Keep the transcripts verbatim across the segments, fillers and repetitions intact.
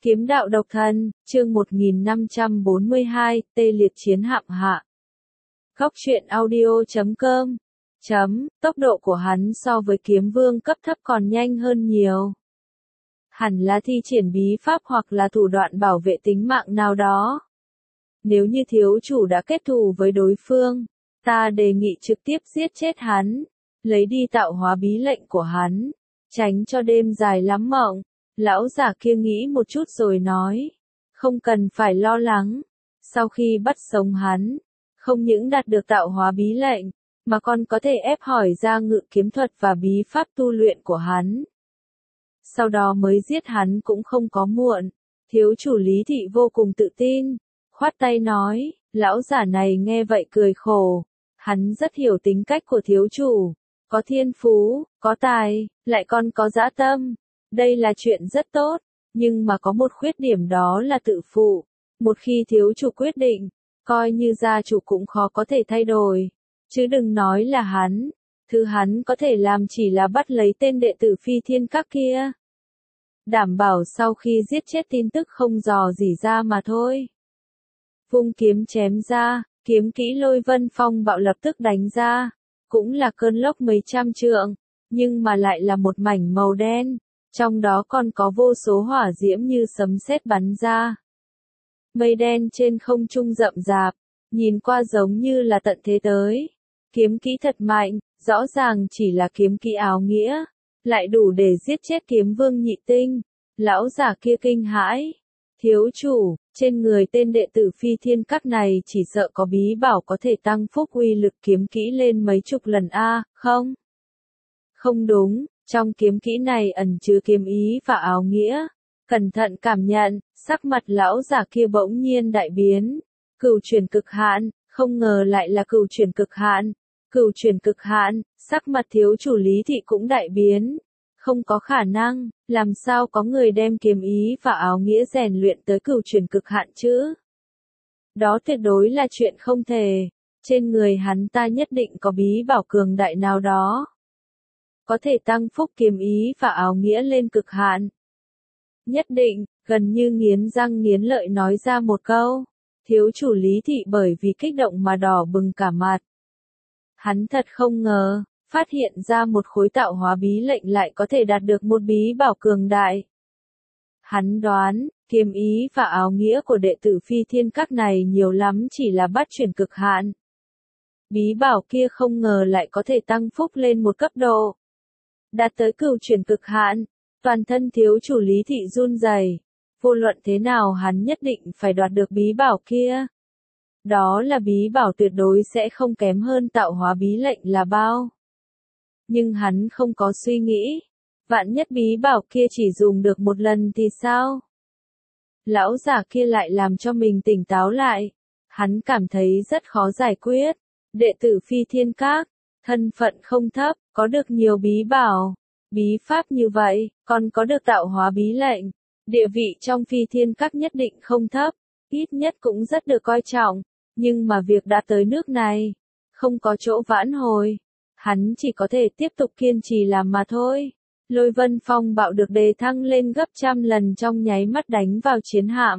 Kiếm đạo độc thân, chương một nghìn năm trăm bốn mươi hai, tê liệt chiến hạm hạ. Góc truyện audio chấm com. Chấm, tốc độ của hắn so với kiếm vương cấp thấp còn nhanh hơn nhiều. Hẳn là thi triển bí pháp hoặc là thủ đoạn bảo vệ tính mạng nào đó. Nếu như thiếu chủ đã kết thù với đối phương, ta đề nghị trực tiếp giết chết hắn, lấy đi tạo hóa bí lệnh của hắn, tránh cho đêm dài lắm mộng. Lão giả kia nghĩ một chút rồi nói, không cần phải lo lắng, sau khi bắt sống hắn, không những đạt được tạo hóa bí lệnh, mà còn có thể ép hỏi ra ngự kiếm thuật và bí pháp tu luyện của hắn. Sau đó mới giết hắn cũng không có muộn. Thiếu chủ Lý Thị vô cùng tự tin, khoát tay nói, lão giả này nghe vậy cười khổ, hắn rất hiểu tính cách của thiếu chủ, có thiên phú, có tài, lại còn có dã tâm. Đây là chuyện rất tốt, nhưng mà có một khuyết điểm đó là tự phụ. Một khi thiếu chủ quyết định, coi như gia chủ cũng khó có thể thay đổi. Chứ đừng nói là hắn, thứ hắn có thể làm chỉ là bắt lấy tên đệ tử Phi Thiên Các kia. Đảm bảo sau khi giết chết tin tức không dò dỉ ra mà thôi. Vung kiếm chém ra, kiếm kỹ Lôi Vân Phong bạo lập tức đánh ra. Cũng là cơn lốc mấy trăm trượng, nhưng mà lại là một mảnh màu đen. Trong đó còn có vô số hỏa diễm như sấm sét bắn ra. Mây đen trên không trung rậm rạp, nhìn qua giống như là tận thế tới. Kiếm kỹ thật mạnh, rõ ràng chỉ là kiếm kỹ áo nghĩa, lại đủ để giết chết kiếm vương nhị tinh. Lão giả kia kinh hãi. Thiếu chủ, trên người tên đệ tử Phi Thiên Các này chỉ sợ có bí bảo có thể tăng phúc uy lực kiếm kỹ lên mấy chục lần a, không? Không đúng. Trong kiếm kỹ này ẩn chứa kiếm ý và áo nghĩa. Cẩn thận cảm nhận, sắc mặt lão giả kia bỗng nhiên đại biến. Cửu chuyển cực hạn, không ngờ lại là cửu chuyển cực hạn. Cửu chuyển cực hạn, sắc mặt thiếu chủ Lý Thị cũng đại biến. Không có khả năng, làm sao có người đem kiếm ý và áo nghĩa rèn luyện tới cửu chuyển cực hạn chứ? Đó tuyệt đối là chuyện không thể. Trên người hắn ta nhất định có bí bảo cường đại nào đó. Có thể tăng phúc kiếm ý và áo nghĩa lên cực hạn. Nhất định, gần như nghiến răng nghiến lợi nói ra một câu. Thiếu chủ Lý Thị bởi vì kích động mà đỏ bừng cả mặt. Hắn thật không ngờ, phát hiện ra một khối tạo hóa bí lệnh lại có thể đạt được một bí bảo cường đại. Hắn đoán, kiếm ý và áo nghĩa của đệ tử Phi Thiên Các này nhiều lắm chỉ là bát chuyển cực hạn. Bí bảo kia không ngờ lại có thể tăng phúc lên một cấp độ. Đạt tới cửu chuyển cực hạn, toàn thân thiếu chủ Lý Thị run rẩy. Vô luận thế nào hắn nhất định phải đoạt được bí bảo kia. Đó là bí bảo tuyệt đối sẽ không kém hơn tạo hóa bí lệnh là bao. Nhưng hắn không có suy nghĩ, vạn nhất bí bảo kia chỉ dùng được một lần thì sao? Lão giả kia lại làm cho mình tỉnh táo lại. Hắn cảm thấy rất khó giải quyết. Đệ tử Phi Thiên Các, thân phận không thấp, có được nhiều bí bảo, bí pháp như vậy, còn có được tạo hóa bí lệnh. Địa vị trong Phi Thiên Các nhất định không thấp, ít nhất cũng rất được coi trọng. Nhưng mà việc đã tới nước này, không có chỗ vãn hồi. Hắn chỉ có thể tiếp tục kiên trì làm mà thôi. Lôi Vân Phong bạo được đề thăng lên gấp trăm lần trong nháy mắt đánh vào chiến hạm.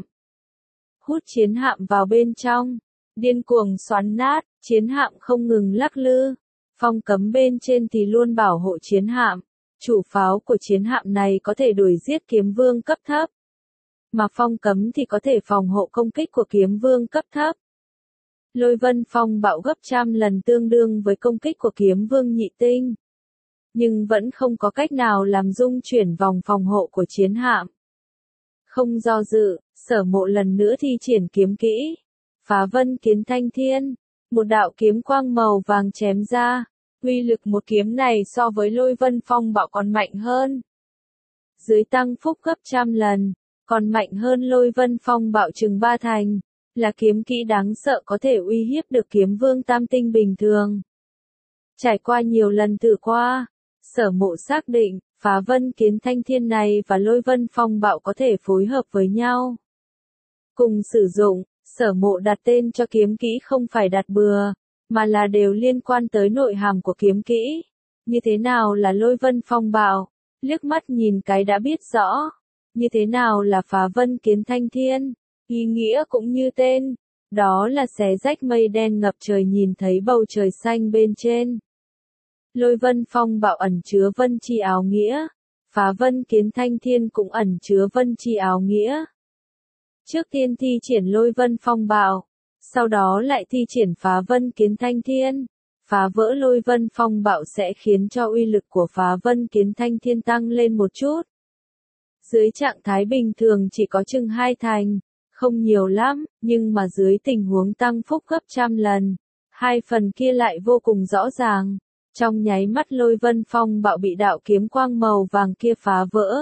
Hút chiến hạm vào bên trong, điên cuồng xoắn nát, chiến hạm không ngừng lắc lư. Phong cấm bên trên thì luôn bảo hộ chiến hạm. Chủ pháo của chiến hạm này có thể đuổi giết kiếm vương cấp thấp. Mà phong cấm thì có thể phòng hộ công kích của kiếm vương cấp thấp. Lôi Vân Phong bạo gấp trăm lần tương đương với công kích của kiếm vương nhị tinh. Nhưng vẫn không có cách nào làm rung chuyển vòng phòng hộ của chiến hạm. Không do dự, Sở Mộ lần nữa thi triển kiếm kỹ. Phá vân kiến thanh thiên. Một đạo kiếm quang màu vàng chém ra. Uy lực một kiếm này so với Lôi Vân Phong bạo còn mạnh hơn. Dưới tăng phúc gấp trăm lần, còn mạnh hơn Lôi Vân Phong bạo chừng ba thành. Là kiếm kỹ đáng sợ có thể uy hiếp được kiếm vương tam tinh bình thường. Trải qua nhiều lần thử qua, Sở Mộ xác định, phá vân kiến thanh thiên này và Lôi Vân Phong bạo có thể phối hợp với nhau. Cùng sử dụng, Sở Mộ đặt tên cho kiếm kỹ không phải đặt bừa, mà là đều liên quan tới nội hàm của kiếm kỹ. Như thế nào là Lôi Vân Phong bạo? Liếc mắt nhìn cái đã biết rõ. Như thế nào là phá vân kiến thanh thiên? Ý nghĩa cũng như tên, đó là xé rách mây đen ngập trời nhìn thấy bầu trời xanh bên trên. Lôi vân phong bạo ẩn chứa vân chi áo nghĩa, phá vân kiến thanh thiên cũng ẩn chứa vân chi áo nghĩa. Trước tiên thi triển lôi vân phong bạo, sau đó lại thi triển phá vân kiến thanh thiên. Phá vỡ lôi vân phong bạo sẽ khiến cho uy lực của phá vân kiến thanh thiên tăng lên một chút. Dưới trạng thái bình thường chỉ có chừng hai thành, không nhiều lắm, nhưng mà dưới tình huống tăng phúc gấp trăm lần, hai phần kia lại vô cùng rõ ràng. Trong nháy mắt lôi vân phong bạo bị đạo kiếm quang màu vàng kia phá vỡ.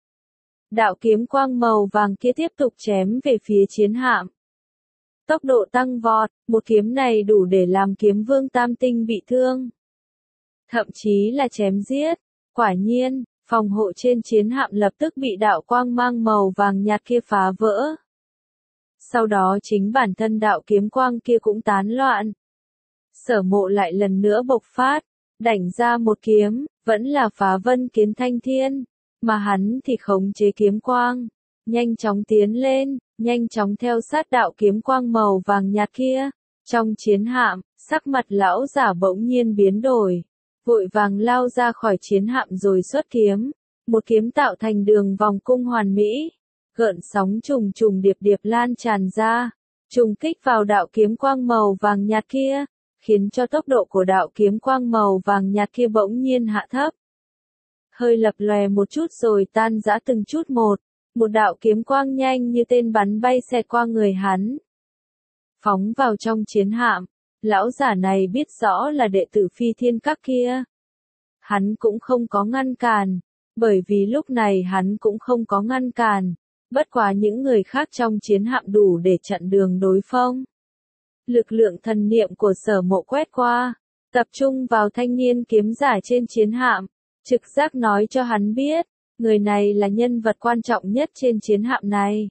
Đạo kiếm quang màu vàng kia tiếp tục chém về phía chiến hạm. Tốc độ tăng vọt, một kiếm này đủ để làm kiếm vương tam tinh bị thương. Thậm chí là chém giết. Quả nhiên, phòng hộ trên chiến hạm lập tức bị đạo quang mang màu vàng nhạt kia phá vỡ. Sau đó chính bản thân đạo kiếm quang kia cũng tán loạn. Sở Mộ lại lần nữa bộc phát, đảnh ra một kiếm, vẫn là phá vân kiến thanh thiên, mà hắn thì khống chế kiếm quang, nhanh chóng tiến lên, nhanh chóng theo sát đạo kiếm quang màu vàng nhạt kia. Trong chiến hạm, sắc mặt lão giả bỗng nhiên biến đổi, vội vàng lao ra khỏi chiến hạm rồi xuất kiếm, một kiếm tạo thành đường vòng cung hoàn mỹ, gợn sóng trùng trùng điệp điệp lan tràn ra, trùng kích vào đạo kiếm quang màu vàng nhạt kia, khiến cho tốc độ của đạo kiếm quang màu vàng nhạt kia bỗng nhiên hạ thấp. Hơi lập lòe một chút rồi tan rã từng chút một, một đạo kiếm quang nhanh như tên bắn bay xẹt qua người hắn. Phóng vào trong chiến hạm, lão giả này biết rõ là đệ tử Phi Thiên Các kia. Hắn cũng không có ngăn cản, bởi vì lúc này hắn cũng không có ngăn cản, bất quá những người khác trong chiến hạm đủ để chặn đường đối phương. Lực lượng thần niệm của Sở Mộ quét qua, tập trung vào thanh niên kiếm giả trên chiến hạm, trực giác nói cho hắn biết, người này là nhân vật quan trọng nhất trên chiến hạm này.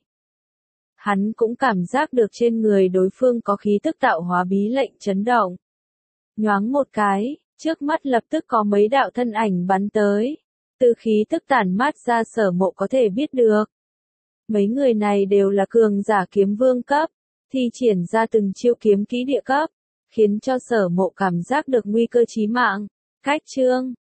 Hắn cũng cảm giác được trên người đối phương có khí tức tạo hóa bí lệnh chấn động. Nhoáng một cái, trước mắt lập tức có mấy đạo thân ảnh bắn tới, từ khí tức tản mát ra Sở Mộ có thể biết được. Mấy người này đều là cường giả kiếm vương cấp, thi triển ra từng chiêu kiếm kỹ địa cấp, khiến cho Sở Mộ cảm giác được nguy cơ chí mạng. Cách chương